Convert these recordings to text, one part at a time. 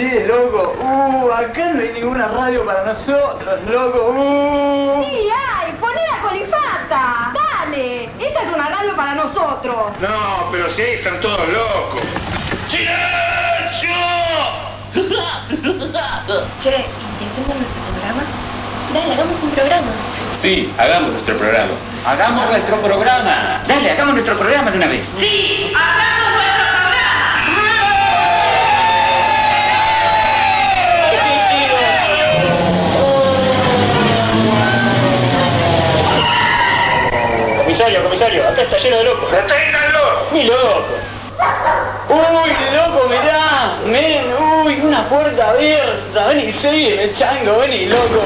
Che, loco, acá no hay ninguna radio para nosotros, loco, Sí, hay, poné la colifata. Dale, esta es una radio para nosotros. No, pero si ahí están todos locos. ¡Silencio! Che, ¿intentemos nuestro programa? Dale, hagamos un programa. Sí, hagamos nuestro programa. ¡Hagamos nuestro programa! Dale, hagamos nuestro programa de una vez. ¡Sí! ¡Hagamos nuestro Comisario, acá está lleno de locos. ¡Deténganlo! ¡Ni loco! ¡Uy, loco, mirá! ¡Men! ¡Uy, una puerta abierta! Vení, seguime, chango, vení, loco.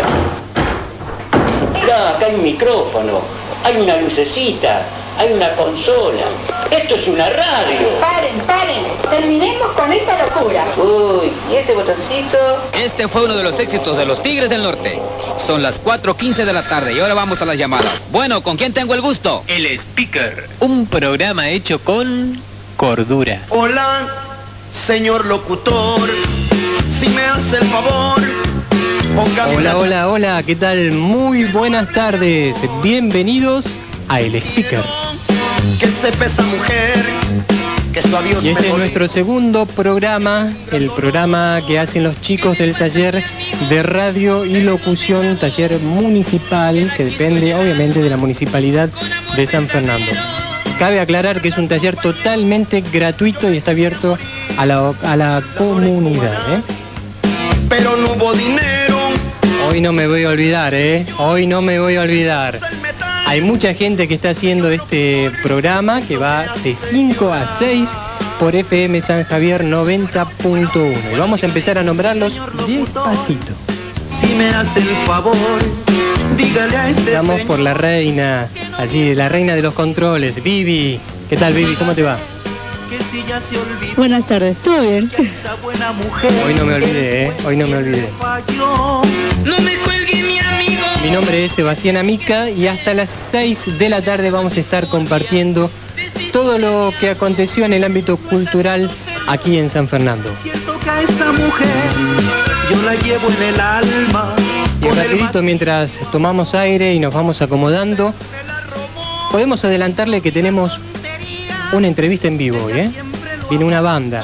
Mirá, acá hay un micrófono, hay una lucecita, hay una consola. Esto es una radio. Paren, terminemos con esta locura. Uy, ¿y este botoncito? Este fue uno de los éxitos de los Tigres del Norte. Son las 4:15 de la tarde y ahora vamos a las llamadas. Bueno, ¿con quién tengo el gusto? El Speaker. Un programa hecho con cordura. Hola, señor locutor, si me hace el favor, póngame... Hola, ¿qué tal? Muy buenas tardes. Bienvenidos a El Speaker. Que sepa esa mujer que su adiós Y este es mejor. nuestro segundo programa, el programa que hacen los chicos del taller de radio y locución, taller municipal, que depende obviamente de la municipalidad de San Fernando. Cabe aclarar que es un taller totalmente gratuito y está abierto a la comunidad, ¿eh? Pero no hubo dinero. Hoy no me voy a olvidar, Hoy no me voy a olvidar. Hay mucha gente que está haciendo este programa que va de 5 a 6 por FM San Javier 90.1. Y vamos a empezar a nombrarlos despacito. Si me hace el favor, dígale a ese Estamos por la reina, allí, la reina de los controles, Vivi. ¿Qué tal, Vivi? ¿Cómo te va? que si ya se olvidó Buenas tardes, ¿todo bien? esa buena mujer. Hoy no me olvidé, Hoy no me olvidé. Falló. No me cuelgue, mi amigo. Mi nombre es Sebastián Amica y hasta las 6 de la tarde vamos a estar compartiendo todo lo que aconteció en el ámbito cultural aquí en San Fernando. Siento que a esta mujer yo la llevo en el alma. Y rapidito, mientras tomamos aire y nos vamos acomodando, podemos adelantarle que tenemos una entrevista en vivo hoy, Viene una banda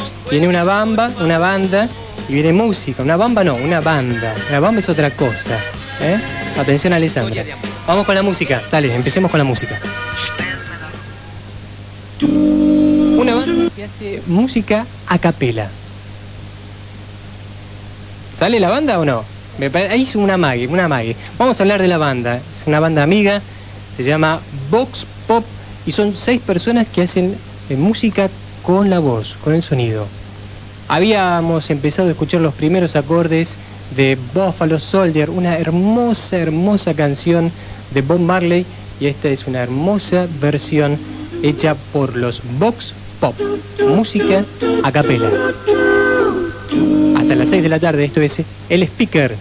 y viene música. Una bamba no, una banda. La bamba es otra cosa, Atención, Alessandra. Vamos con la música. Dale, empecemos con la música. Una banda que hace música a capela. ¿Sale la banda o no? Ahí es una mague. Vamos a hablar de la banda. Es una banda amiga, se llama Vox Pop y son 6 personas que hacen música con la voz, con el sonido. Habíamos empezado a escuchar los primeros acordes de Buffalo Soldier, una hermosa canción de Bob Marley, y esta es una hermosa versión hecha por los Vox Pop, música a capela. Hasta las 6 de la tarde, esto es El Speaker.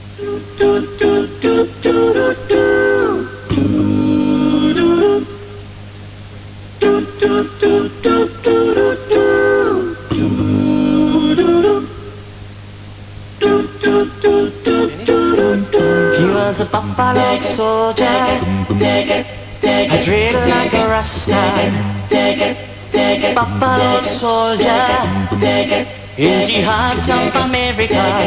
He was a buffalo soldier, I drilled like a rasta. Buffalo soldier, in jihad of America,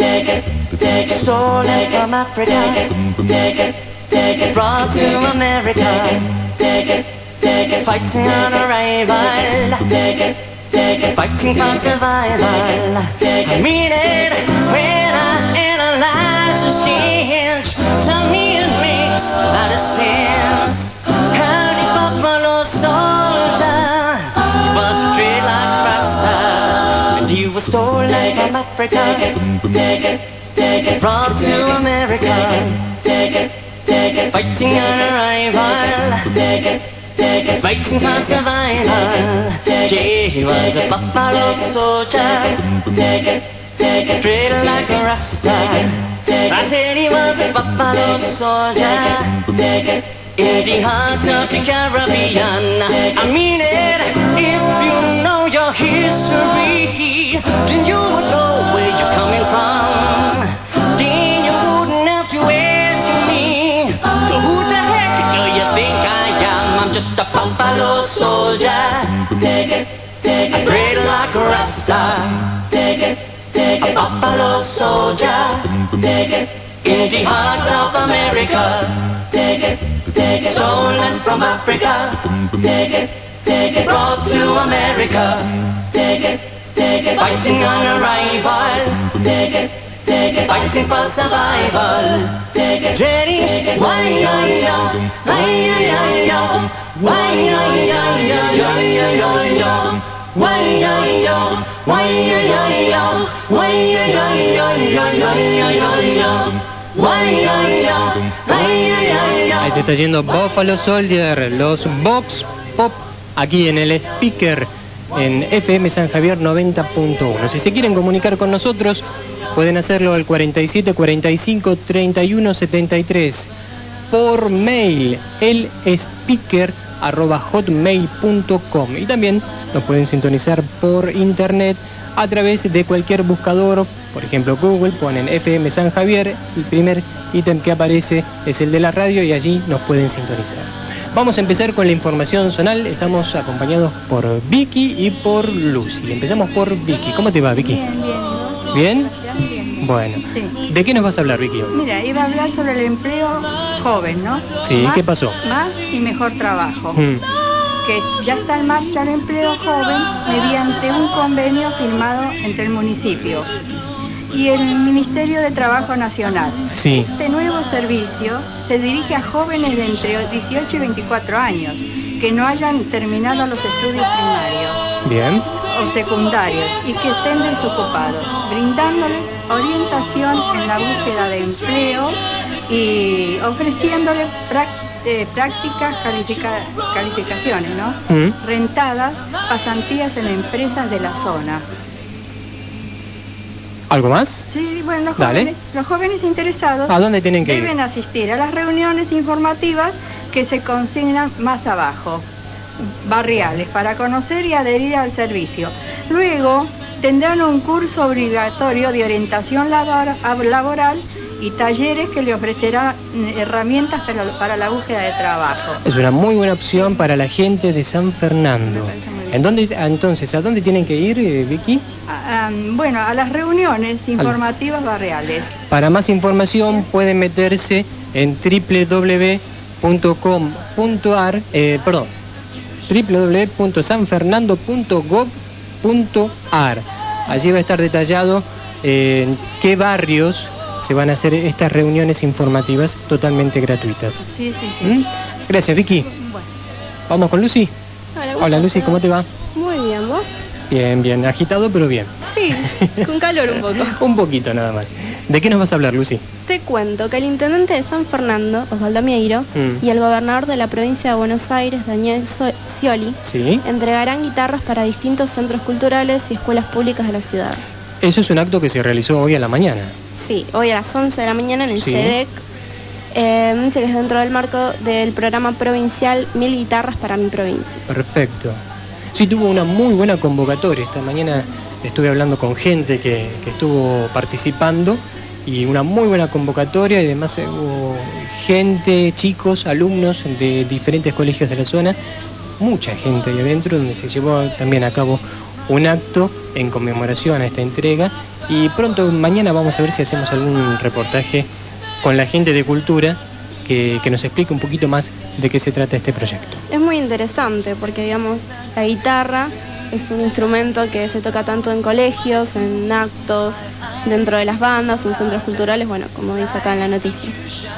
stolen from Africa, brought to America, fighting on arrival, fighting for survival. I mean it when I analyze the change. Tell me it makes a lot of sense. How the buffalo soldier was straight like Rasta, and he was stolen from Africa, brought to America, fighting on arrival, fighting for survival. Yeah, he was a buffalo soldier, straight like a Rasta. I said he was a buffalo soldier, in the heart of the Caribbean. I mean it, if you know your history, then you would know where I prayed like a Rasta, a buffalo soldier, in the heart of America, stolen from Africa, brought to America, fighting on arrival, fighting for survival. Jenny, why-yo-yo, why-yo-yo, why-yo-yo-yo-yo-yo-yo, why-yo-yo, why-yo-yo-yo, why-yo-yo-yo-yo-yo-yo, why-yo-yo, why-yo-yo-yo. Ahí se está yendo Buffalo Soldier, los Vox Pop, aquí en el speaker, en FM San Javier 90.1. Si se quieren comunicar con nosotros, pueden hacerlo al 47 45 31 73. Por mail, elspeaker@hotmail.com. Y también nos pueden sintonizar por internet a través de cualquier buscador. Por ejemplo, Google, ponen FM San Javier, el primer ítem que aparece es el de la radio y allí nos pueden sintonizar. Vamos a empezar con la información zonal. Estamos acompañados por Vicky y por Lucy. Empezamos por Vicky. ¿Cómo te va, Vicky? Bien, bien. ¿Bien? Bien. Bueno. Sí. ¿De qué nos vas a hablar, Vicky? Mira, iba a hablar sobre el empleo joven, ¿no? Sí, ¿qué pasó? Más y mejor trabajo. Que ya está en marcha el empleo joven mediante un convenio firmado entre el municipio y el Ministerio de Trabajo Nacional. Sí. Este nuevo servicio se dirige a jóvenes de entre 18 y 24 años que no hayan terminado los estudios primarios. Bien. O secundarios y que estén desocupados, brindándoles orientación en la búsqueda de empleo y ofreciéndoles prácticas, calificaciones, ¿no? Rentadas, pasantías en empresas de la zona. ¿Algo más? Sí, bueno, Dale. Los jóvenes interesados ¿A dónde tienen que ir? deben asistir a las reuniones informativas que se consignan más abajo, barriales, para conocer y adherir al servicio. Luego tendrán un curso obligatorio de orientación laboral y talleres que le ofrecerán herramientas para la búsqueda de trabajo. Es una muy buena opción para la gente de San Fernando. Entonces, ¿a dónde tienen que ir, Vicky? Bueno, a las reuniones informativas barriales. Para más información pueden meterse en www.sanfernando.gov.ar. Allí va a estar detallado en qué barrios se van a hacer estas reuniones informativas totalmente gratuitas. Sí, sí, sí. Gracias, Vicky. Bueno. Vamos con Lucy. Hola, Lucy, ¿cómo te va? Muy bien, ¿vos? Bien, bien, agitado pero bien. Sí, con calor un poco. Un poquito nada más. ¿De qué nos vas a hablar, Lucy? Te cuento que el intendente de San Fernando, Osvaldo Mieiro, y el gobernador de la provincia de Buenos Aires, Daniel Scioli, ¿Sí? entregarán guitarras para distintos centros culturales y escuelas públicas de la ciudad. Eso es un acto que se realizó hoy a la mañana. Sí, hoy a las 11 de la mañana en el Sí. CEDEC. Dice que es dentro del marco del programa provincial 1000 guitarras para mi provincia. Perfecto. Sí, tuvo una muy buena convocatoria. Esta mañana estuve hablando con gente que estuvo participando y una muy buena convocatoria, y además hubo gente, chicos, alumnos de diferentes colegios de la zona, mucha gente ahí adentro, donde se llevó también a cabo un acto en conmemoración a esta entrega, y pronto mañana vamos a ver si hacemos algún reportaje con la gente de cultura que nos explique un poquito más de qué se trata este proyecto. Es muy interesante porque, digamos, la guitarra es un instrumento que se toca tanto en colegios, en actos, dentro de las bandas, en centros culturales, bueno, como dice acá en la noticia.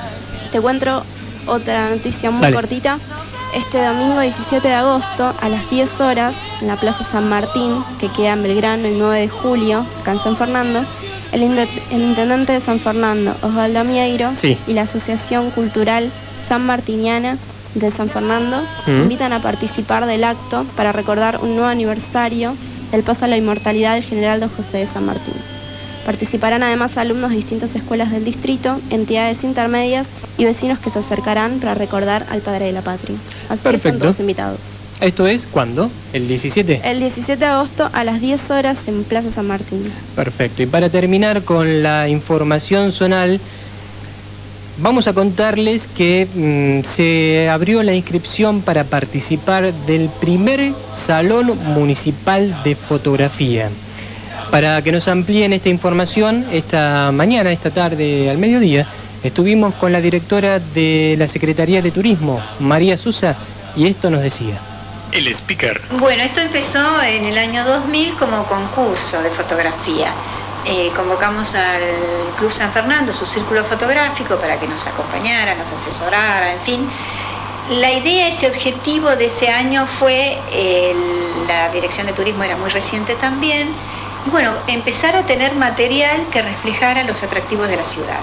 Te cuento otra noticia muy cortita. Este domingo 17 de agosto, a las 10 horas, en la Plaza San Martín, que queda en Belgrano, el 9 de julio, acá en San Fernando, el intendente de San Fernando, Osvaldo Mieiro, y la Asociación Cultural San Martiniana de San Fernando invitan a participar del acto para recordar un nuevo aniversario del paso a la inmortalidad del general don José de San Martín. Participarán además alumnos de distintas escuelas del distrito, entidades intermedias y vecinos que se acercarán para recordar al padre de la patria. Así que están todos invitados. ¿Esto es cuándo? ¿El 17? El 17 de agosto a las 10 horas en Plaza San Martín. Perfecto. Y para terminar con la información zonal, vamos a contarles que se abrió la inscripción para participar del primer Salón Municipal de Fotografía. Para que nos amplíen esta información, esta mañana, esta tarde, al mediodía, estuvimos con la directora de la Secretaría de Turismo, María Sosa, y esto nos decía. El speaker. Bueno, esto empezó en el año 2000 como concurso de fotografía. Convocamos al Club San Fernando, su círculo fotográfico, para que nos acompañara, nos asesorara, en fin. La idea, ese objetivo de ese año fue, la Dirección de Turismo era muy reciente también, y bueno, empezar a tener material que reflejara los atractivos de la ciudad.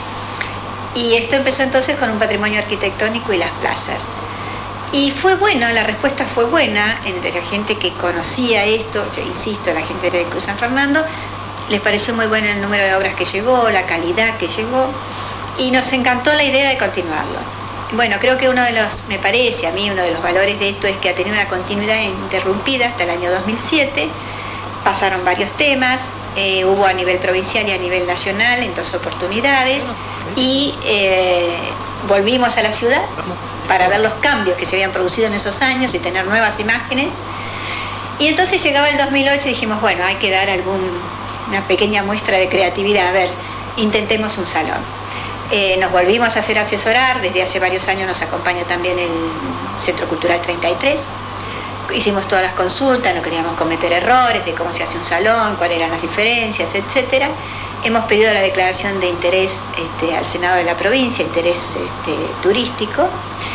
Y esto empezó entonces con un patrimonio arquitectónico y las plazas. Y fue bueno, la respuesta fue buena entre la gente que conocía esto, yo insisto, la gente del Club San Fernando, les pareció muy bueno el número de obras que llegó, la calidad que llegó, y nos encantó la idea de continuarlo. Bueno, creo que me parece a mí, uno de los valores de esto es que ha tenido una continuidad interrumpida hasta el año 2007, pasaron varios temas, hubo a nivel provincial y a nivel nacional en 2 oportunidades, y volvimos a la ciudad para ver los cambios que se habían producido en esos años y tener nuevas imágenes. Y entonces llegaba el 2008 y dijimos, bueno, hay que dar una pequeña muestra de creatividad. A ver, intentemos un salón. Nos volvimos a hacer asesorar, desde hace varios años nos acompaña también el Centro Cultural 33. Hicimos todas las consultas, no queríamos cometer errores de cómo se hace un salón, cuáles eran las diferencias, etcétera. Hemos pedido la declaración de interés al Senado de la provincia, interés turístico.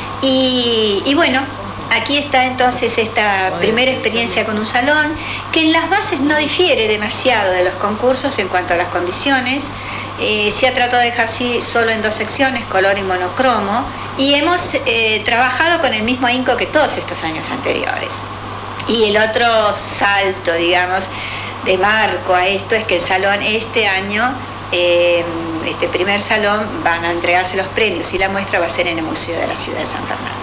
Y bueno, aquí está entonces esta primera experiencia con un salón, que en las bases no difiere demasiado de los concursos en cuanto a las condiciones. Se ha tratado de dejar solo en 2 secciones, color y monocromo, y hemos trabajado con el mismo ahínco que todos estos años anteriores. Y el otro salto, digamos, de marco a esto es que el salón este año, este primer salón, van a entregarse los premios y la muestra va a ser en el Museo de la Ciudad de San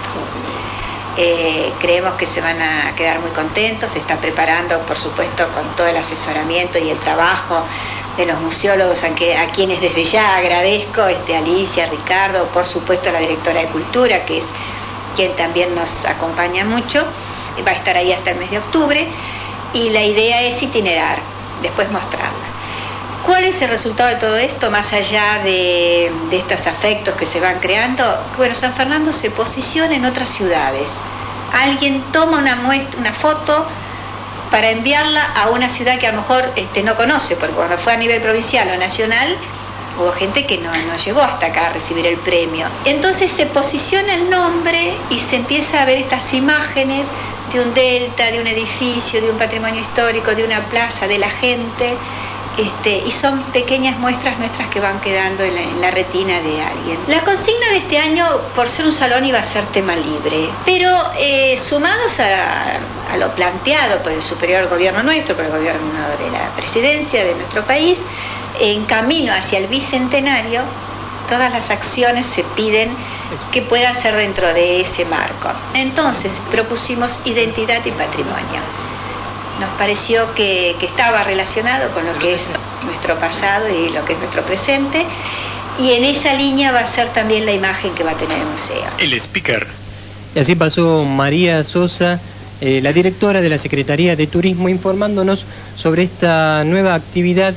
Fernando. Creemos que se van a quedar muy contentos, se está preparando, por supuesto, con todo el asesoramiento y el trabajo de los museólogos, a quienes desde ya agradezco, Alicia, Ricardo, por supuesto la directora de Cultura, que es quien también nos acompaña mucho, va a estar ahí hasta el mes de octubre, y la idea es itinerar, después mostrarla. ¿Cuál es el resultado de todo esto, más allá de estos afectos que se van creando? Bueno, San Fernando se posiciona en otras ciudades. Alguien toma una foto para enviarla a una ciudad que a lo mejor no conoce, porque cuando fue a nivel provincial o nacional, hubo gente que no llegó hasta acá a recibir el premio. Entonces se posiciona el nombre y se empieza a ver estas imágenes de un delta, de un edificio, de un patrimonio histórico, de una plaza, de la gente, y son pequeñas muestras nuestras que van quedando en la retina de alguien. La consigna de este año, por ser un salón, iba a ser tema libre, pero sumados a lo planteado por el superior gobierno nuestro, por el gobierno de la presidencia de nuestro país, en camino hacia el bicentenario, todas las acciones se piden que puedan ser dentro de ese marco. Entonces propusimos identidad y patrimonio. Nos pareció que estaba relacionado con lo que es nuestro pasado y lo que es nuestro presente, y en esa línea va a ser también la imagen que va a tener el museo. El speaker. Y así pasó María Sosa, la directora de la Secretaría de Turismo, informándonos sobre esta nueva actividad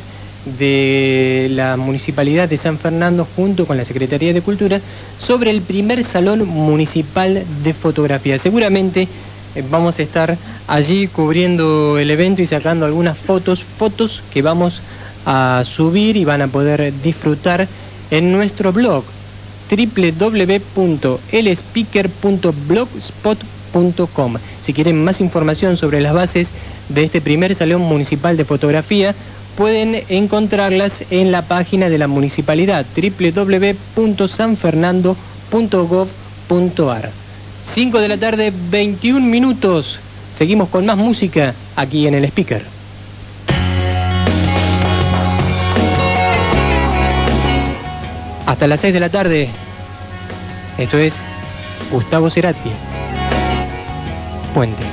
de la Municipalidad de San Fernando junto con la Secretaría de Cultura sobre el primer Salón Municipal de Fotografía. Seguramente vamos a estar allí cubriendo el evento y sacando algunas fotos que vamos a subir y van a poder disfrutar en nuestro blog www.elspeaker.blogspot.com. Si quieren más información sobre las bases de este primer Salón Municipal de Fotografía, pueden encontrarlas en la página de la municipalidad, www.sanfernando.gov.ar. 5 de la tarde, 21 minutos. Seguimos con más música aquí en el speaker. Hasta las 6 de la tarde. Esto es Gustavo Cerati. Puente.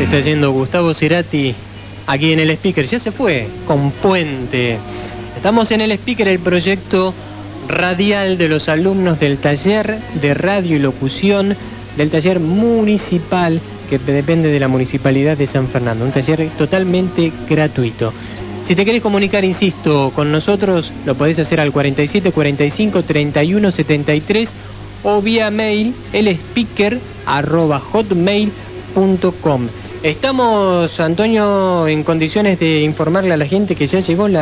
está yendo Gustavo Cerati aquí en el speaker. Ya se fue con Puente. Estamos en el speaker, el proyecto radial de los alumnos del taller de radio y locución del taller municipal que depende de la Municipalidad de San Fernando. Un taller totalmente gratuito. Si te querés comunicar, insisto, con nosotros, lo podés hacer al 47 45 31 73 o vía mail elspeaker@hotmail.com. Estamos, Antonio, en condiciones de informarle a la gente que ya llegó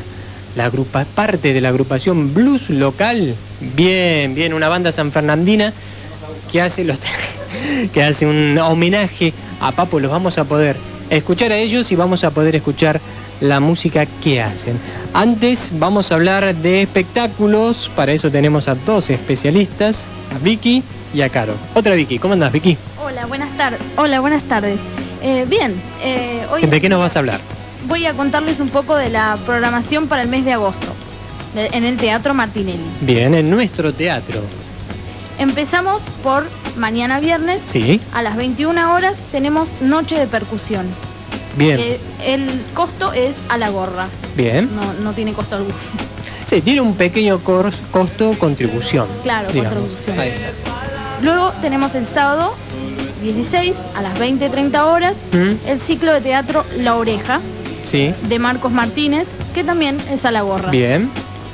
parte de la agrupación Blues Local. Bien, una banda sanfernandina que hace un homenaje a Papo. Los vamos a poder escuchar a ellos y vamos a poder escuchar la música que hacen. Antes vamos a hablar de espectáculos. Para eso tenemos a dos especialistas, a Vicky y a Caro. Otra Vicky, ¿cómo andás, Vicky? Hola, buenas tardes. Bien, hoy ¿De qué nos vas a hablar? voy a contarles un poco de la programación para el mes de agosto en el Teatro Martinelli. Bien, en nuestro teatro. Empezamos por mañana viernes. Sí. A las 21 horas tenemos Noche de Percusión. Bien. El costo es a la gorra. Bien. No tiene costo alguno. Sí, tiene un pequeño costo contribución. Claro, digamos. contribución. Ahí está. Luego tenemos el sábado 16 a las 20:30 horas el ciclo de teatro La Oreja. Sí. De Marcos Martínez, que también es a la gorra. Bien.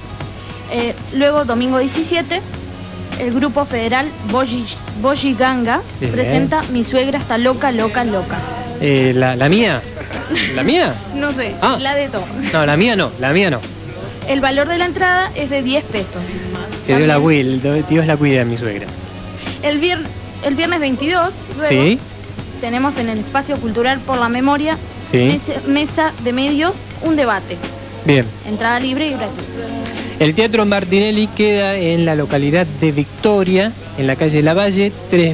Luego domingo 17 el grupo federal Boji Ganga Bien. presenta Mi suegra está loca. ¿La mía? ¿La mía? No sé, Ah. la de todo. No, la mía no. El valor de la entrada es de 10 pesos. Que Dios la cuida a mi suegra. El viernes 22, luego, Sí. tenemos en el Espacio Cultural por la Memoria Sí. mesa de medios, un debate. Bien. Entrada libre y gratuita. El Teatro Martinelli queda en la localidad de Victoria, en la calle Lavalle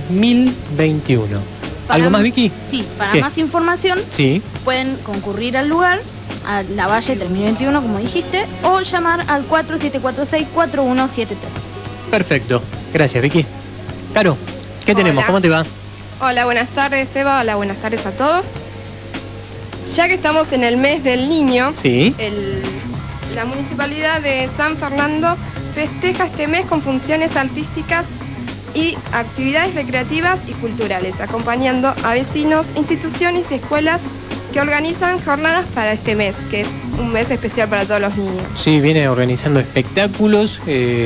3021. ¿Algo más, Vicky? Sí, para ¿Qué? más información Sí. pueden concurrir al lugar, a Lavalle 3021, como dijiste, o llamar al 4746-4173. Perfecto. Gracias, Vicky. Caro, ¿qué tenemos? Hola. ¿Cómo te va? Hola, buenas tardes, Eva. Hola, buenas tardes a todos. Ya que estamos en el mes del niño, Sí. la Municipalidad de San Fernando festeja este mes con funciones artísticas y actividades recreativas y culturales, acompañando a vecinos, instituciones y escuelas que organizan jornadas para este mes, que es un mes especial para todos los niños. Sí, viene organizando espectáculos,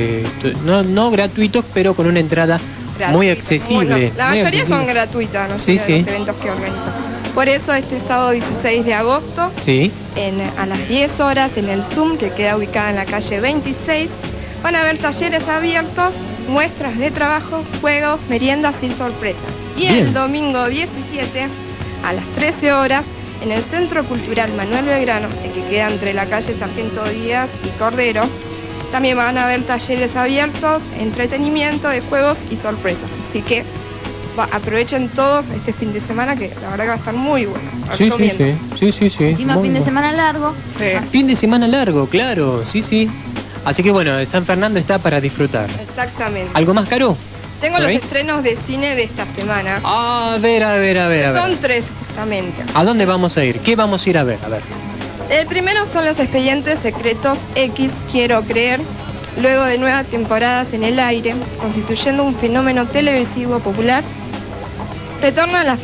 no gratuitos, pero con una entrada muy accesible. Bueno, la muy mayoría son accesible. gratuitas, ¿no? Sí, sé, sí. los eventos que organizan. Por eso este sábado 16 de agosto, Sí. a las 10 horas en el Zoom, que queda ubicada en la calle 26, van a haber talleres abiertos, muestras de trabajo, juegos, meriendas y sorpresas. Y Bien. el domingo 17 a las 13 horas en el Centro Cultural Manuel Belgrano, que queda entre la calle Sargento Díaz y Cordero, también van a haber talleres abiertos, entretenimiento de juegos y sorpresas. Así que aprovechen todos este fin de semana, que la verdad que va a estar muy bueno. Sí. Encima Muy fin de bueno. semana largo. Fin de semana largo, claro, sí. Así que bueno, San Fernando está para disfrutar. Exactamente. ¿Algo más, Caro? Tengo ¿Por los ahí? estrenos de cine de esta semana. A ver. Son 3 justamente. ¿A dónde vamos a ir? ¿Qué vamos a ir a ver? A ver. El primero son los expedientes secretos X, Quiero Creer, luego de 9 temporadas en el aire, constituyendo un fenómeno televisivo popular. Retornan las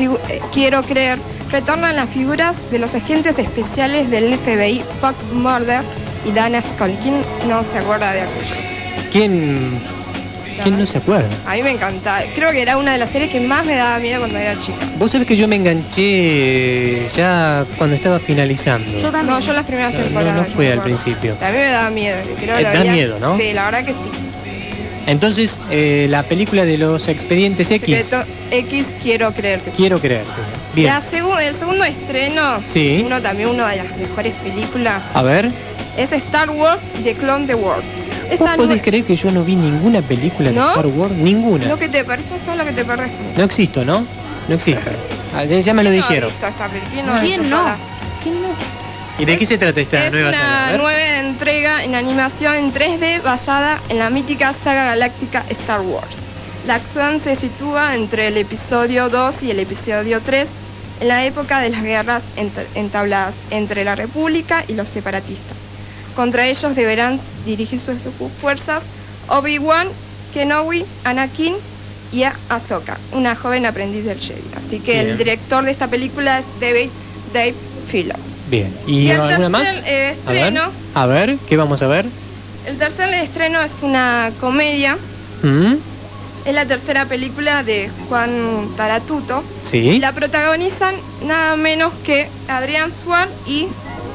figuras de los agentes especiales del FBI, Puck Murder y Dana Scully. ¿Quién no se acuerda de aquello? ¿Quién no se acuerda? A mí me encantaba. Creo que era una de las series que más me daba miedo cuando era chica. Vos sabés que yo me enganché ya cuando estaba finalizando. Yo también. No, yo las primeras temporadas. No fue al principio. A mí me daba miedo. Creo que Da había... miedo, ¿no? Sí, la verdad que sí. Entonces, la película de los expedientes X. Secreto X, Quiero Creer. Quiero creer, sí. Bien. El segundo estreno, Sí. una de las mejores películas, A ver, es Star Wars The Clone the World. ¿vos podés creer que yo no vi ninguna película de ¿No? Star Wars? Ninguna. Lo que te parece es lo que te perdés. No existo, ¿no? No existo. Ah, ya me lo dijeron. ¿Quién no? ¿Y de qué se trata esta Es nueva saga? A una ver. nueva entrega en animación en 3D basada en la mítica saga galáctica Star Wars. La acción se sitúa entre el episodio 2 y el episodio 3 en la época de las guerras entabladas entre la República y los separatistas. Contra ellos deberán dirigir sus fuerzas Obi-Wan Kenobi, Anakin y Ahsoka, una joven aprendiz del Jedi. Así que Bien. el director de esta película es Dave Filoni. Bien. ¿Y el alguna más? tercer estreno, A ver, ¿qué vamos a ver? el tercer estreno es una comedia. ¿Mm? Es la tercera película de Juan Taratuto. Sí. La protagonizan nada menos que Adrián Suárez y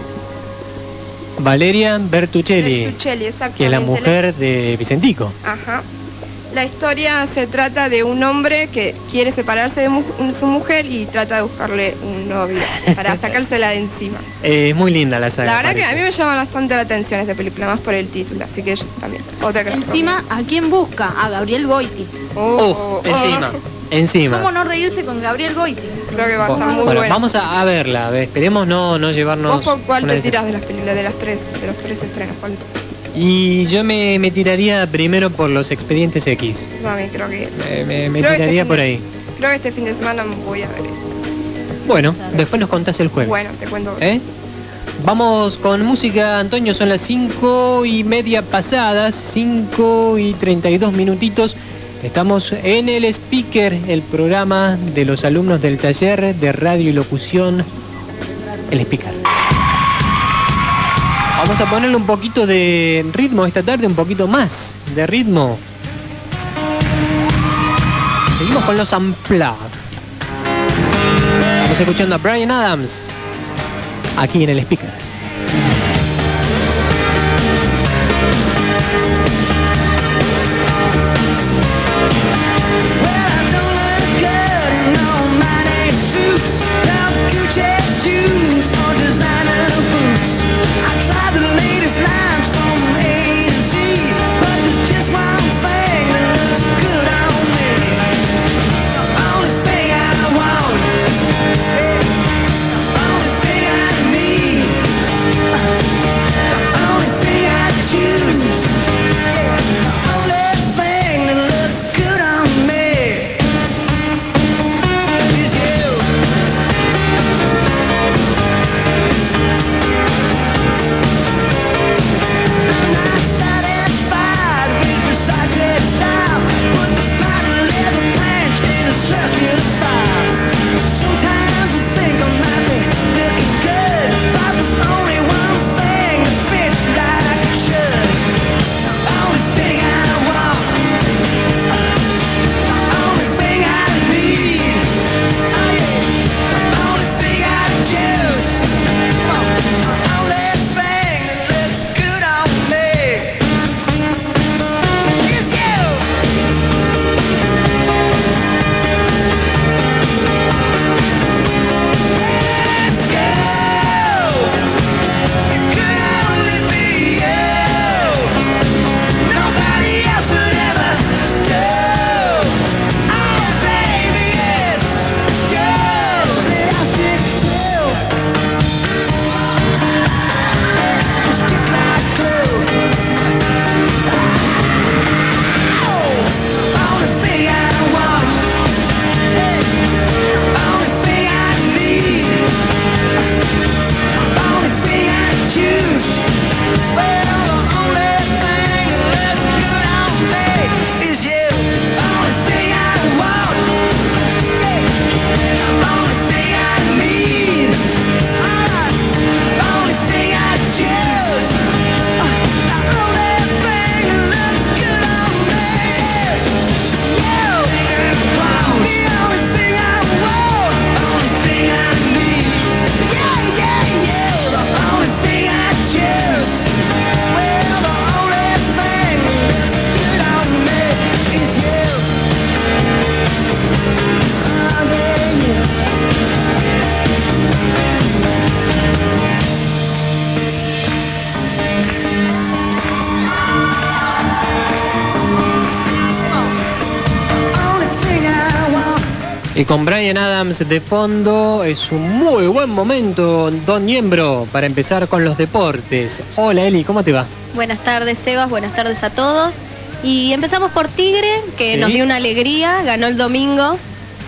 Valeria Bertuccelli, Bertuccelli, exactamente. que es la mujer de Vicentico. Ajá. La historia se trata de un hombre que quiere separarse de su mujer y trata de buscarle un novio para sacársela de encima. Es muy linda la saga. La verdad que parece. a mí me llama bastante la atención esta película, más por el título, así que yo también. Otra que Encima, ¿a quién busca? A Gabriel Goiti. Encima. ¿Cómo no reírse con Gabriel Goiti? Creo que va a estar muy Bueno, buena. vamos a verla. Esperemos no llevarnos. ¿Vos por cuál una te decepción. tirás de las películas, de los tres estrenos? ¿Cuál? Y yo me tiraría primero por los Expedientes X. No, a mí creo que Me Creo que tiraría este por fin ahí. Creo que este fin de semana me voy a ver esto. Bueno, después nos contás el jueves. Bueno, te cuento. ¿Eh? Vamos con música, Antonio, son las 5:30 pasadas, 5:32 minutitos. Estamos en el Speaker, el programa de los alumnos del taller de radio y locución, el Speaker. Vamos a ponerle un poquito de ritmo esta tarde, un poquito más de ritmo. Seguimos con los Unplugged. Estamos escuchando a Bryan Adams aquí en el Speaker. Y con Bryan Adams de fondo es un muy buen momento, Don Niembro, para empezar con los deportes. Hola Eli, ¿cómo te va? Buenas tardes Sebas, buenas tardes a todos. Y empezamos por Tigre, que Sí. nos dio una alegría, ganó el domingo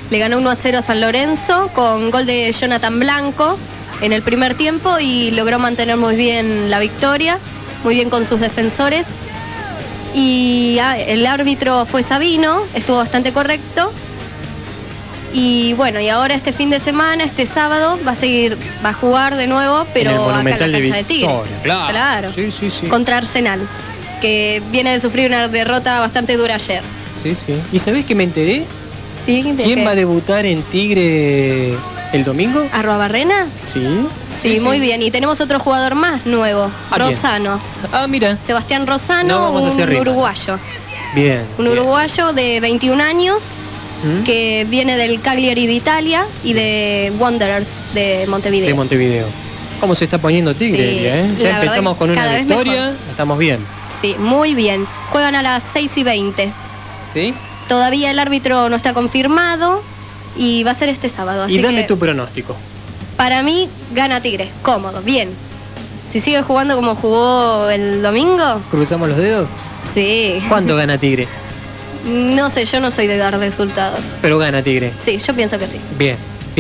Le ganó 1-0 a San Lorenzo con gol de Jonathan Blanco en el primer tiempo y logró mantener muy bien la victoria, muy bien con sus defensores. Y el árbitro fue Sabino, estuvo bastante correcto. Y bueno, y ahora este fin de semana, este sábado, va a jugar de nuevo, pero acá en la cancha de Tigre. Claro. Sí. Contra Arsenal, que viene de sufrir una derrota bastante dura ayer. Sí. ¿Y sabés que me enteré? Sí, ¿Quién va a debutar en Tigre el domingo? ¿Arrobarrena? Sí, muy bien. Y tenemos otro jugador más nuevo, Rosano. Mira. Sebastián Rosano, un uruguayo. Bien. Un uruguayo de 21 años que viene del Cagliari de Italia y de Wanderers de Montevideo. ¿Cómo se está poniendo Tigre? Sí, Ya empezamos con una victoria, estamos bien. Sí, muy bien. Juegan a las 6:20. ¿Sí? Todavía el árbitro no está confirmado y va a ser este sábado. Y dame tu pronóstico. Para mí gana Tigre, cómodo, bien. Si sigue jugando como jugó el domingo. ¿Cruzamos los dedos? Sí. ¿Cuánto gana Tigre? No sé, yo no soy de dar resultados. Pero gana Tigre. Sí, yo pienso que sí. Bien.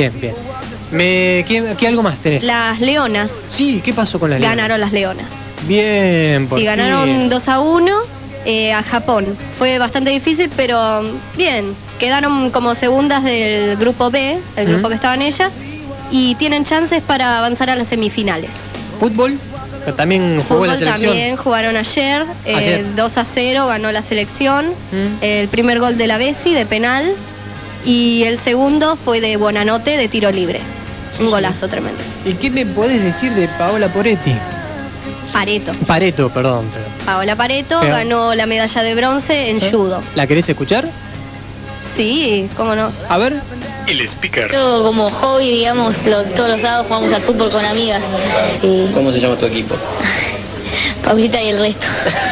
¿Qué algo más tenés? Las Leonas. Sí, ¿qué pasó con las Leonas? Ganaron las Leonas. Bien, sí, ganaron 2-1 a Japón. Fue bastante difícil, pero bien. Quedaron como segundas del grupo B, el grupo que estaban ellas, y tienen chances para avanzar a las semifinales. ¿Fútbol? También jugó la selección. También jugaron ayer. 2-0 ganó la selección. El primer gol de la Bessi de penal y el segundo fue de Buonanotte de tiro libre. Un golazo tremendo. ¿Y qué me podés decir de Paola Poretti? Pareto, perdón. Paola Pareto ganó la medalla de bronce en judo. ¿La querés escuchar? Sí, cómo no. A ver. El speaker. Yo como hobby, digamos, todos los sábados jugamos al fútbol con amigas. Sí. ¿Cómo se llama tu equipo? Paulita y el resto.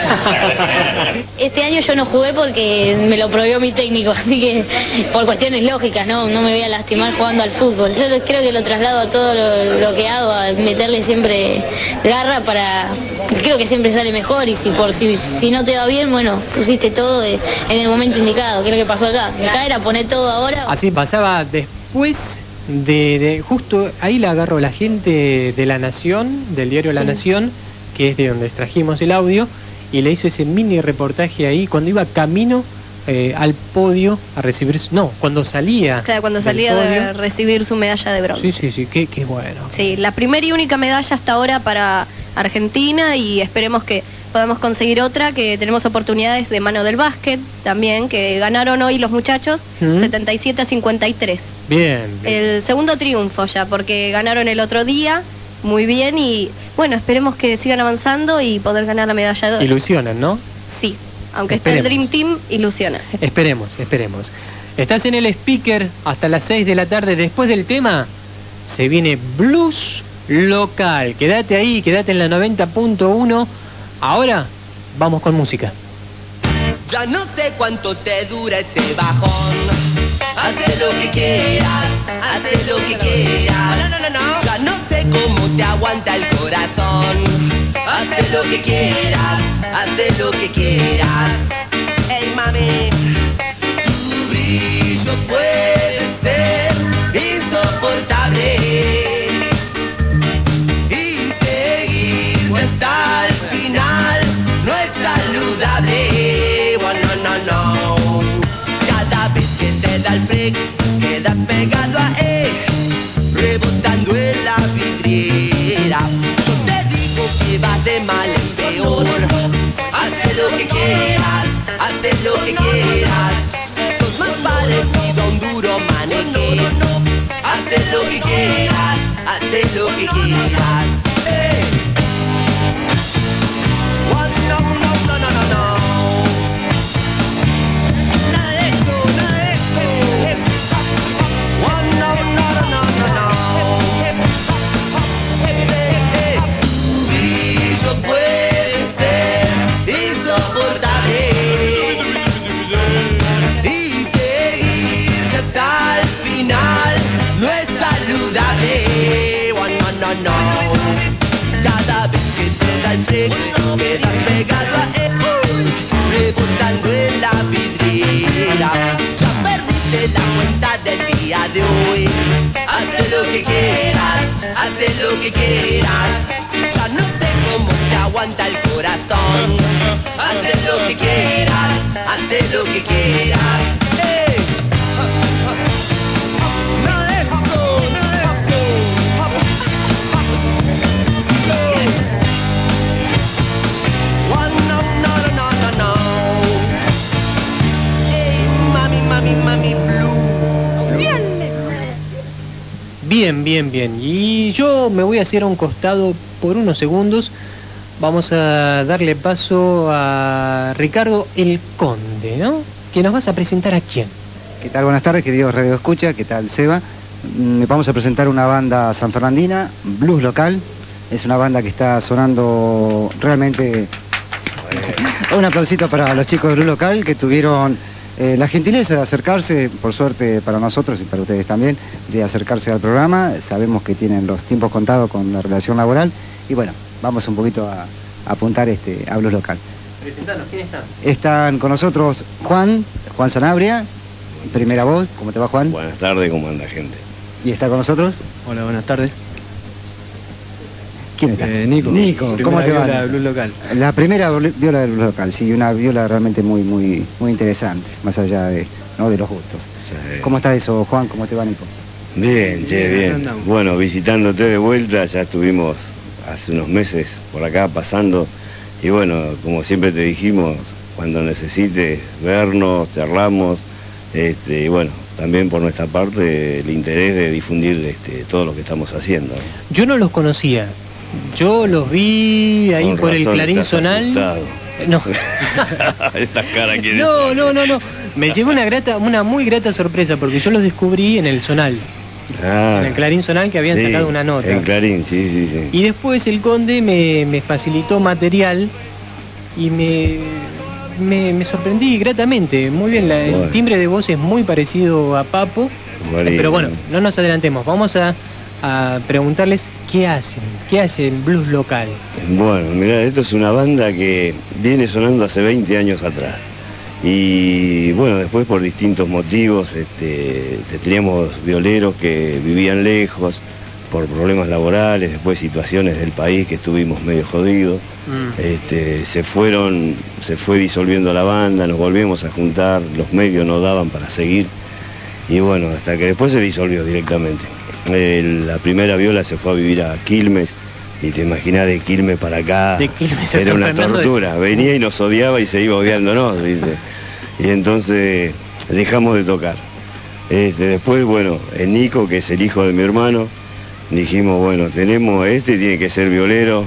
Este año yo no jugué porque me lo prohibió mi técnico, así que por cuestiones lógicas, no me voy a lastimar jugando al fútbol. Yo creo que lo traslado a todo lo que hago, a meterle siempre garra para... Creo que siempre sale mejor y si no te va bien, bueno, pusiste todo en el momento indicado, que es lo que pasó acá. Acá era poner todo ahora. Así pasaba después de justo ahí la agarró la gente de La Nación, del diario La Nación, que es de donde extrajimos el audio, y le hizo ese mini reportaje ahí cuando iba camino al podio a recibir... cuando salía. Claro, cuando salía de recibir su medalla de bronce. Sí, qué bueno. Sí, la primera y única medalla hasta ahora para Argentina y esperemos que podamos conseguir otra, que tenemos oportunidades de mano del básquet también, que ganaron hoy los muchachos 77-53. Bien. El segundo triunfo ya, porque ganaron el otro día muy bien y bueno, esperemos que sigan avanzando y poder ganar la medalla de oro. Ilusionan, ¿no? Sí, aunque esté el Dream Team, ilusiona. Esperemos. Estás en el speaker hasta las 6 de la tarde. Después del tema se viene Blues Local. Quédate ahí, quédate en la 90.1. Ahora vamos con música. Ya no sé cuánto te dura ese bajón. Haz lo que quieras, haz lo que quieras. No. Ya no sé cómo te aguanta el corazón. Haz lo que quieras, haz lo que quieras. Hey mami, tu brillo puede ser insoportable y seguir hasta el final no es saludable. Oh, no. Cada vez que te da el break quedas pegado a él, rebotando en la vidriera. Yo te digo que vas de mal en peor. Haz lo que quieras, haz lo que quieras. Sos más parecido a un duro manequín. Haz lo que quieras, haz lo que quieras. Hey. Oh, no. Nada de esto. Oh, no. Tu brillo puede ser insoportable y seguir hasta el final no es saludable. Oh, no. que quieras. Ya no sé cómo te aguanta el corazón. Haz lo que quieras, haz lo que quieras. ¡Ey! Bien. Y yo me voy a hacer a un costado por unos segundos. Vamos a darle paso a Ricardo el Conde, ¿no? Que nos vas a presentar a quién. ¿Qué tal? Buenas tardes, queridos Radio Escucha. ¿Qué tal, Seba? Vamos a presentar una banda sanfernandina, blues local. Es una banda que está sonando realmente... Un aplausito para los chicos de blues local que tuvieron la gentileza de acercarse, por suerte para nosotros y para ustedes también, de acercarse al programa. Sabemos que tienen los tiempos contados con la relación laboral y bueno, vamos un poquito a apuntar a blues local. Presentanos, ¿quién están? Están con nosotros Juan Sanabria, primera voz. ¿Cómo te va, Juan? Buenas tardes, ¿cómo anda, gente? ¿Y está con nosotros? Hola, buenas tardes. ¿Quién está? Nico, ¿cómo te va? Viola del blues local. La primera viola del blues local, sí, una viola realmente muy interesante, más allá de los gustos. Sí. ¿Cómo está eso, Juan? ¿Cómo te va, Nico? Bien, bien. Bueno, visitándote de vuelta, ya estuvimos hace unos meses por acá pasando y bueno, como siempre te dijimos, cuando necesites vernos, charlamos, y bueno, también por nuestra parte el interés de difundir todo lo que estamos haciendo. Yo no los conocía. Yo los vi ahí por el Clarín Zonal. No. Esta cara que no. Me llevó una muy grata sorpresa porque yo los descubrí en el Zonal. En el Clarín Zonal, que habían sacado una nota. En Clarín, sí. Y después el Conde me facilitó material y me sorprendí gratamente. Muy bien, el timbre de voz es muy parecido a Papo. Pero bueno, no nos adelantemos. Vamos a preguntarles qué hacen blues local. Bueno, mirá, esto es una banda que viene sonando hace 20 años atrás. Y bueno, después por distintos motivos teníamos violeros que vivían lejos por problemas laborales, después situaciones del país que estuvimos medio jodidos. Se fue disolviendo la banda, nos volvimos a juntar, los medios no daban para seguir. Y bueno, hasta que después se disolvió directamente. La primera viola se fue a vivir a Quilmes, y te imaginás de Quilmes para acá, era una tortura, venía y nos odiaba y se iba odiándonos, ¿viste? Y entonces dejamos de tocar. Después, bueno, el Nico, que es el hijo de mi hermano, dijimos, bueno, tenemos tiene que ser violero.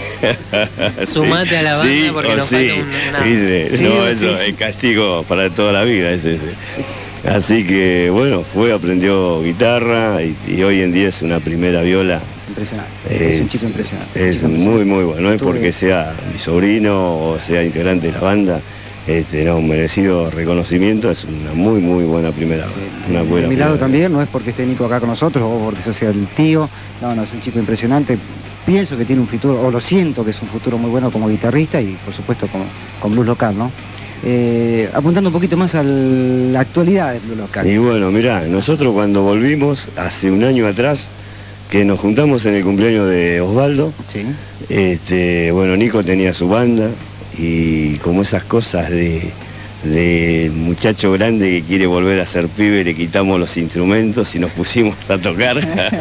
Sumate a la banda porque nos falta una... No, eso es castigo para toda la vida, es ese. Así que bueno, aprendió guitarra y hoy en día es una primera viola. Es impresionante, es un chico impresionante. Es muy bueno, no es porque sea mi sobrino o sea integrante de la banda, un merecido reconocimiento, es una muy buena primera viola. De mi lado también, no es porque esté Nico acá con nosotros o porque yo sea el tío, no, es un chico impresionante. Pienso que tiene un futuro, o lo siento que es un futuro muy bueno como guitarrista y por supuesto con blues local, ¿no? Apuntando un poquito más a la actualidad del blues local. Y bueno, mirá, nosotros cuando volvimos hace un año atrás, que nos juntamos en el cumpleaños de Osvaldo, sí. Bueno, Nico tenía su banda y como esas cosas de muchacho grande que quiere volver a ser pibe, le quitamos los instrumentos y nos pusimos a tocar.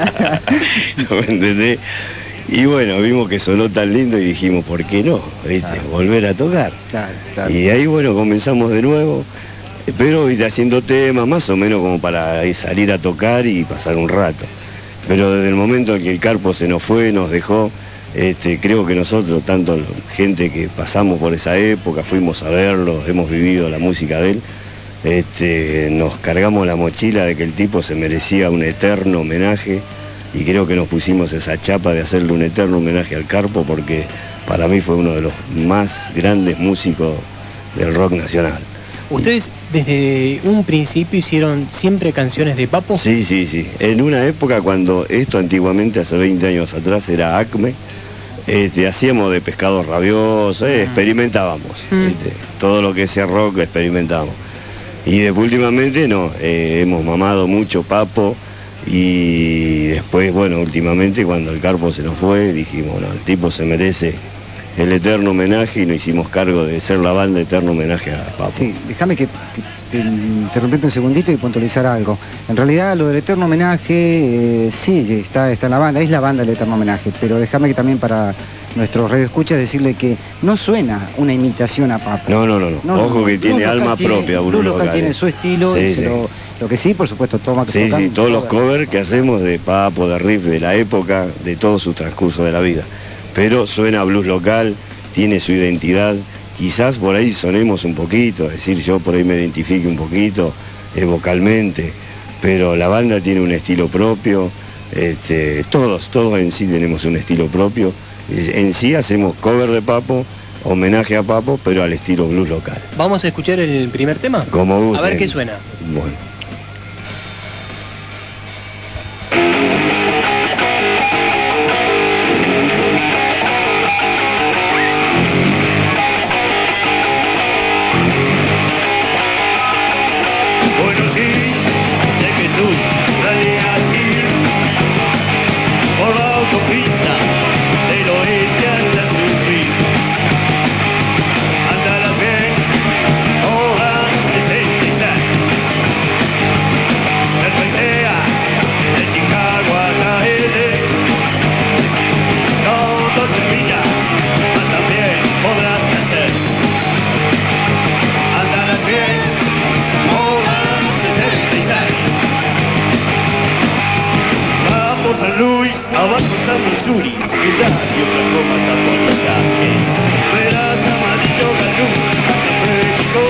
¿No me entendés? Y bueno, vimos que sonó tan lindo y dijimos, ¿por qué no? Volver a tocar. Claro. Y ahí, bueno, comenzamos de nuevo, pero haciendo temas más o menos como para salir a tocar y pasar un rato. Pero desde el momento en que el Carpo se nos fue, nos dejó, creo que nosotros, tanto gente que pasamos por esa época, fuimos a verlo, hemos vivido la música de él, nos cargamos la mochila de que el tipo se merecía un eterno homenaje. Y creo que nos pusimos esa chapa de hacerle un eterno homenaje al Carpo porque para mí fue uno de los más grandes músicos del rock nacional. ¿Ustedes desde un principio hicieron siempre canciones de Papo? Sí. En una época cuando esto antiguamente, hace 20 años atrás, era Acme, hacíamos de Pescados Rabiosos, experimentábamos. Todo lo que sea rock experimentábamos. Y últimamente no, hemos mamado mucho Papo. Y después, bueno, últimamente cuando el Carpo se nos fue, dijimos, no, el tipo se merece el eterno homenaje y nos hicimos cargo de ser la banda eterno homenaje a Papo. Sí, déjame que interrumpirte un segundito y puntualizar algo. En realidad lo del eterno homenaje, sí, está en la banda, es la banda del eterno homenaje, pero déjame que también para nuestros radioescuchas decirle que no suena una imitación a Papo. No. Ojo que tiene alma propia, Blues Local tiene su estilo, sí, y sí. Lo que sí, por supuesto, toma que Sí, todos los covers que hacemos de Papo, de Riff, de la época, de todo su transcurso de la vida. Pero suena Blues Local, tiene su identidad, quizás por ahí sonemos un poquito, es decir, yo por ahí me identifique un poquito vocalmente, pero la banda tiene un estilo propio, todos en sí tenemos un estilo propio, en sí hacemos cover de Papo, homenaje a Papo, pero al estilo Blues Local. ¿Vamos a escuchar el primer tema? Como gusten. A ver qué suena. Bueno. Bueno, sí, sé que tú salías ir por la autopista del oeste hasta Sufrir. Andarás bien, hora 66. Perfectea de Chicago hasta LA. Son 12 millas, mas también podrás hacer. Andarás bien, hora 66. Va por San Luis, abajo está Missouri, Ciudad y Oklahoma está por la calle. Verás amarillo galú, San México.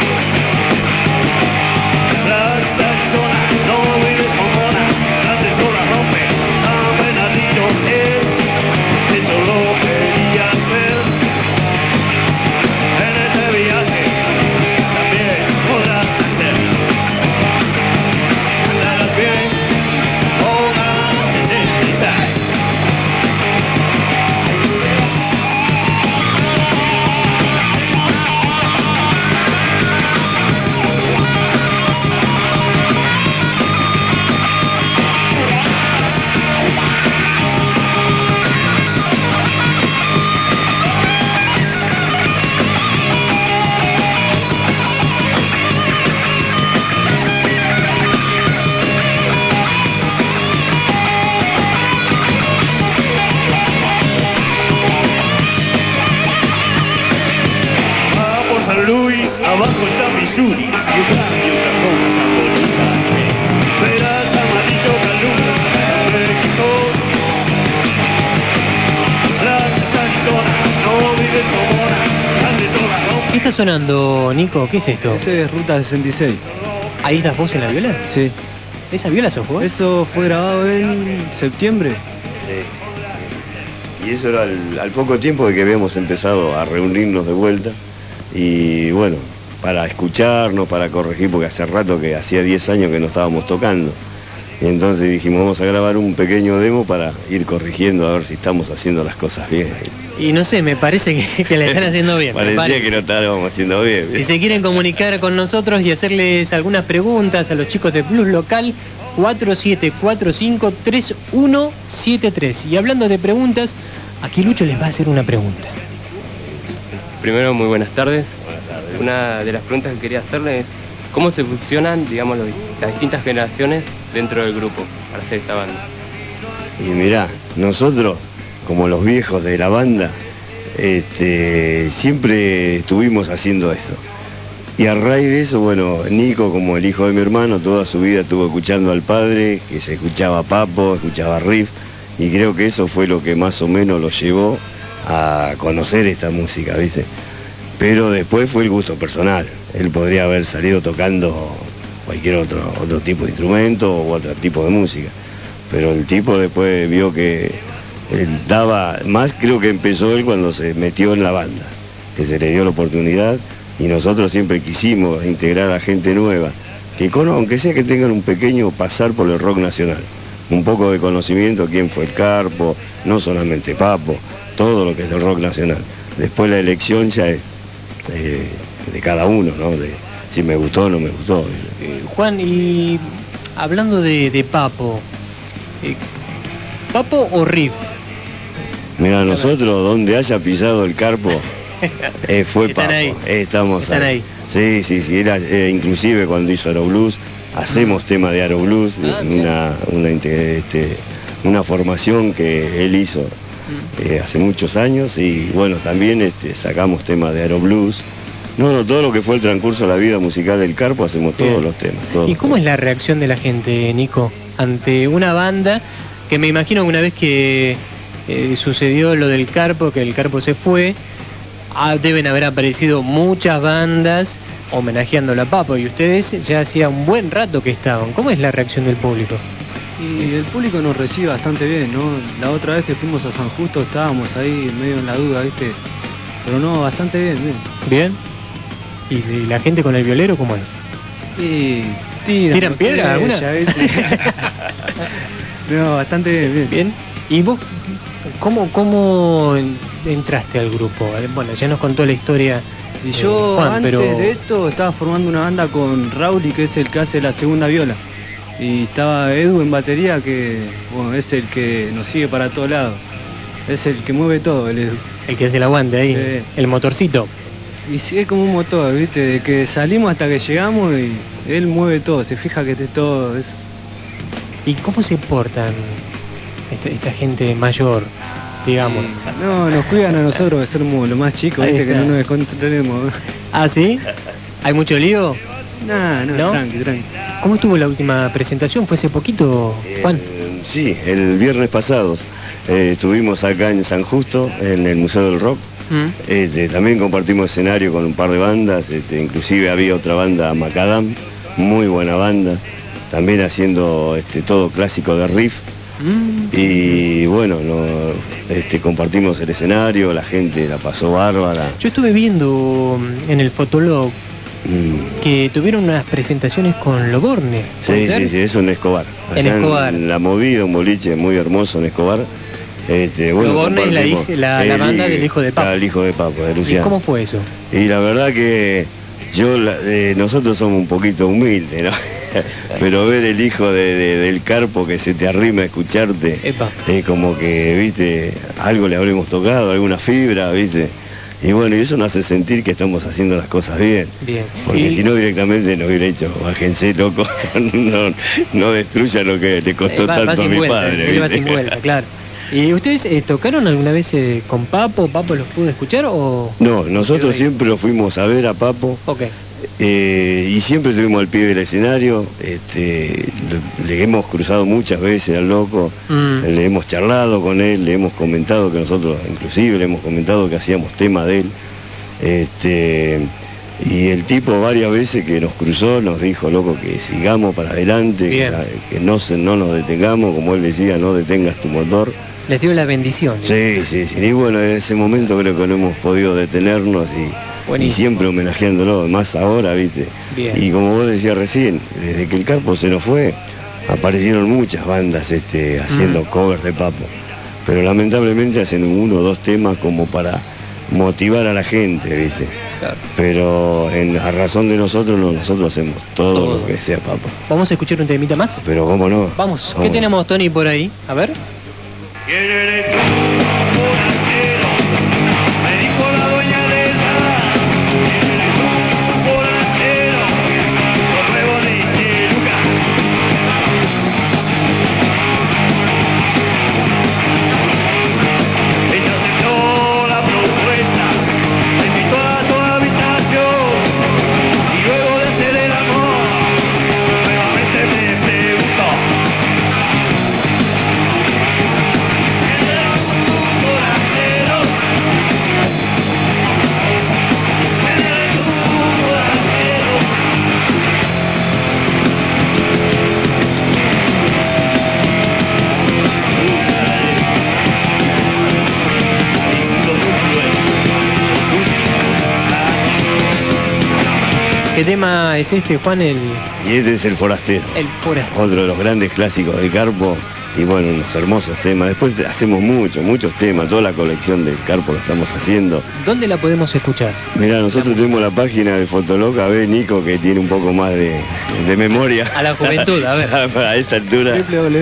Las Arizona, no vives Pomona, las de Sola rompe, San Bernardino es. Eso lo querías ver. En este viaje también podrás hacer. Andarás bien, hora 66. Va por San Luis, abajo está Missouri, Ciudad y Oklahoma está por la calle. Verás amarillo galú, San México. Las Arizona, no vives Pomona, las de Sola rompe. ¿Qué está sonando, Nico? ¿Qué es esto? Ese es Ruta 66. ¿Ahí estás vos en la viola? Sí. ¿Esa viola sos vos? Eso fue grabado en septiembre. Y eso era al poco tiempo de que habíamos empezado a reunirnos de vuelta y bueno, para escucharnos, para corregir, porque hace rato que hacía 10 años que no estábamos tocando. Y entonces dijimos, vamos a grabar un pequeño demo para ir corrigiendo a ver si estamos haciendo las cosas bien. Y no sé, me parece que la están haciendo bien. Parecía que no estábamos haciendo bien. Si se quieren comunicar con nosotros y hacerles algunas preguntas a los chicos de Blues Local, 4745-3173. Y hablando de preguntas, aquí Lucho les va a hacer una pregunta. Primero, muy buenas tardes. Una de las preguntas que quería hacerles es ¿cómo se fusionan, digamos, las distintas generaciones dentro del grupo para hacer esta banda? Y mirá, nosotros, como los viejos de la banda, siempre estuvimos haciendo esto. Y a raíz de eso, bueno, Nico, como el hijo de mi hermano, toda su vida estuvo escuchando al padre, que se escuchaba Papo, escuchaba Riff, y creo que eso fue lo que más o menos lo llevó a conocer esta música, ¿viste? Pero después fue el gusto personal. Él podría haber salido tocando cualquier otro tipo de instrumento u otro tipo de música. Pero el tipo después vio que él daba más, creo que empezó él cuando se metió en la banda, que se le dio la oportunidad. Y nosotros siempre quisimos integrar a gente nueva, que aunque sea que tengan un pequeño pasar por el rock nacional, un poco de conocimiento, quién fue el Carpo, no solamente Papo, todo lo que es el rock nacional. Después la elección ya es de cada uno, ¿no? De si me gustó o no me gustó. Juan, y hablando de Papo, ¿Papo o Riff? Mira, nosotros donde haya pisado el carpo, fue Están Papo. ahí. Estamos Están ahí. Sí, era, inclusive cuando hizo Aeroblues, hacemos tema de Aeroblues, una formación que él hizo hace muchos años, y bueno, también sacamos temas de Aeroblues. No, todo lo que fue el transcurso de la vida musical del carpo, hacemos todos los temas. ¿Y cómo es la reacción de la gente, Nico, ante una banda que me imagino que una vez que sucedió lo del carpo, que el carpo se fue, deben haber aparecido muchas bandas homenajeando a Papo, y ustedes ya hacía un buen rato que estaban? ¿Cómo es la reacción del público? Y el público nos recibe bastante bien, ¿no? La otra vez que fuimos a San Justo estábamos ahí medio en la duda, ¿viste? Pero no, bastante bien, bien. ¿Bien? ¿Y la gente con el violero cómo es? Sí, ¿Tiran piedra alguna? No, bastante bien, bien. ¿Bien? ¿Y vos cómo entraste al grupo? Bueno, ya nos contó la historia. Y yo Juan, antes pero... de esto estaba formando una banda con Rauli, que es el que hace la segunda viola. Y estaba Edu en batería, que bueno, es el que nos sigue para todos lados. Es el que mueve todo, el Edu. El que hace el aguante ahí, el motorcito. Y sí, es como un motor, ¿viste? De que salimos hasta que llegamos y él mueve todo, se fija que esté todo. ¿Y cómo se portan esta gente mayor, digamos? No, nos cuidan a nosotros que somos los más chicos, ¿viste? Que no nos descontrolemos. ¿Ah, sí? ¿Hay mucho lío? No, tranqui. ¿Cómo estuvo la última presentación? ¿Fue hace poquito, Juan? Sí, el viernes pasado estuvimos acá en San Justo, en el Museo del Rock. También compartimos escenario con un par de bandas, inclusive había otra banda, Macadam, muy buena banda, también haciendo todo clásico de riff. Y bueno, compartimos el escenario, la gente la pasó bárbara. Yo estuve viendo en el Fotolog que tuvieron unas presentaciones con Loborne. Sí, eso en Escobar. En Escobar. En La Movida, un boliche muy hermoso en Escobar. Loborne es la banda del hijo de Papo. El hijo de Papo, de Luciano. ¿Y cómo fue eso? Y la verdad que nosotros somos un poquito humildes, ¿no? Pero ver el hijo del carpo que se te arrima a escucharte, es como que, viste, algo le habremos tocado, alguna fibra, viste. Y bueno, y eso nos hace sentir que estamos haciendo las cosas bien. Porque si no, directamente nos hubiera dicho, bájense, loco, no destruya lo que le costó tanto a mi padre. Va sin vuelta, claro. ¿Y ustedes tocaron alguna vez con Papo? ¿Papo los pudo escuchar o...? No, nosotros siempre lo fuimos a ver a Papo. Y siempre estuvimos al pie del escenario. Le hemos cruzado muchas veces al loco, le hemos charlado con él, le hemos comentado que nosotros, inclusive le hemos comentado que hacíamos tema de él. Y el tipo varias veces que nos cruzó nos dijo, loco, que sigamos para adelante, que no nos detengamos, como él decía, no detengas tu motor. Les dio la bendición. Sí. Y bueno, en ese momento creo que no hemos podido detenernos y siempre homenajeándolo, más ahora, ¿viste? Bien. Y como vos decías recién, desde que el Carpo se nos fue, aparecieron muchas bandas haciendo covers de Papo. Pero lamentablemente hacen 1 o 2 temas como para motivar a la gente, ¿viste? Claro. Pero a razón de nosotros hacemos todo lo que sea Papo. ¿Vamos a escuchar un temita más? Pero cómo no. Vamos, ¿qué tenemos, Tony, por ahí? A ver. ¿Quién eres tú, forastero? Me dijo la dueña del bar. ¿Quién eres tú, forastero? Lo nuevo de Luca. Ella aceptó la propuesta, me invitó a su habitación y luego de hacer el amor, nuevamente me preguntó. ¿Qué tema es este, Juan? Y este es El Forastero. El Forastero. Otro de los grandes clásicos del Carpo. y bueno, unos hermosos temas. Después hacemos muchos temas, toda la colección del Carpo la estamos haciendo. ¿Dónde la podemos escuchar? Mirá, nosotros tenemos la página de Fotolog, a ver Nico que tiene un poco más de memoria. A la juventud, a ver. A esta altura.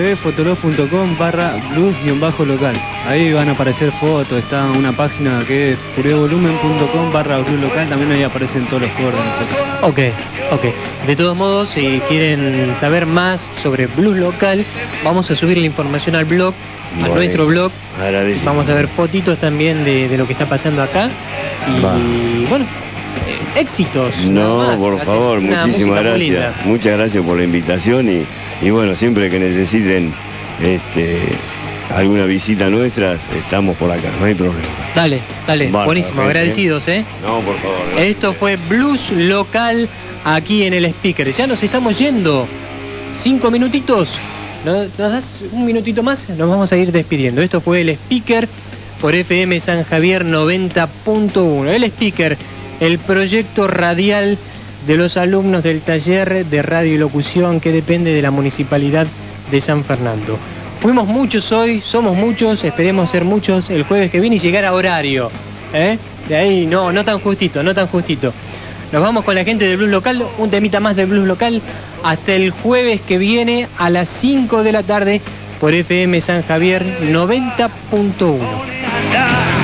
www.fotolog.com/blues-local. Ahí van a aparecer fotos, está una página que es furiovolumen.com/blues-local, también ahí aparecen todos los covers de nosotros. Ok. De todos modos, si quieren saber más sobre Blues Local, vamos a subir la información al blog, a nuestro blog. Agradecido. Vamos a ver fotitos también de lo que está pasando acá. Y bueno, éxitos. No, nada más. por Así, favor, una muchísimas música muy linda. gracias. Muchas gracias por la invitación y bueno, siempre que necesiten alguna visita nuestra, estamos por acá, no hay problema. Dale, Bárbaro, buenísimo, agradecidos, No, por favor. Esto fue Blues Local aquí en el Speaker. Ya nos estamos yendo. 5 minutitos. ¿Nos das un minutito más? Nos vamos a ir despidiendo. Esto fue el Speaker por FM San Javier 90.1. El Speaker, el proyecto radial de los alumnos del taller de radio y locución que depende de la Municipalidad de San Fernando. Fuimos muchos hoy, somos muchos, esperemos ser muchos el jueves que viene y llegar a horario. De ahí no tan justito. Nos vamos con la gente del Blues Local, un temita más del Blues Local, hasta el jueves que viene a las 5 de la tarde por FM San Javier 90.1.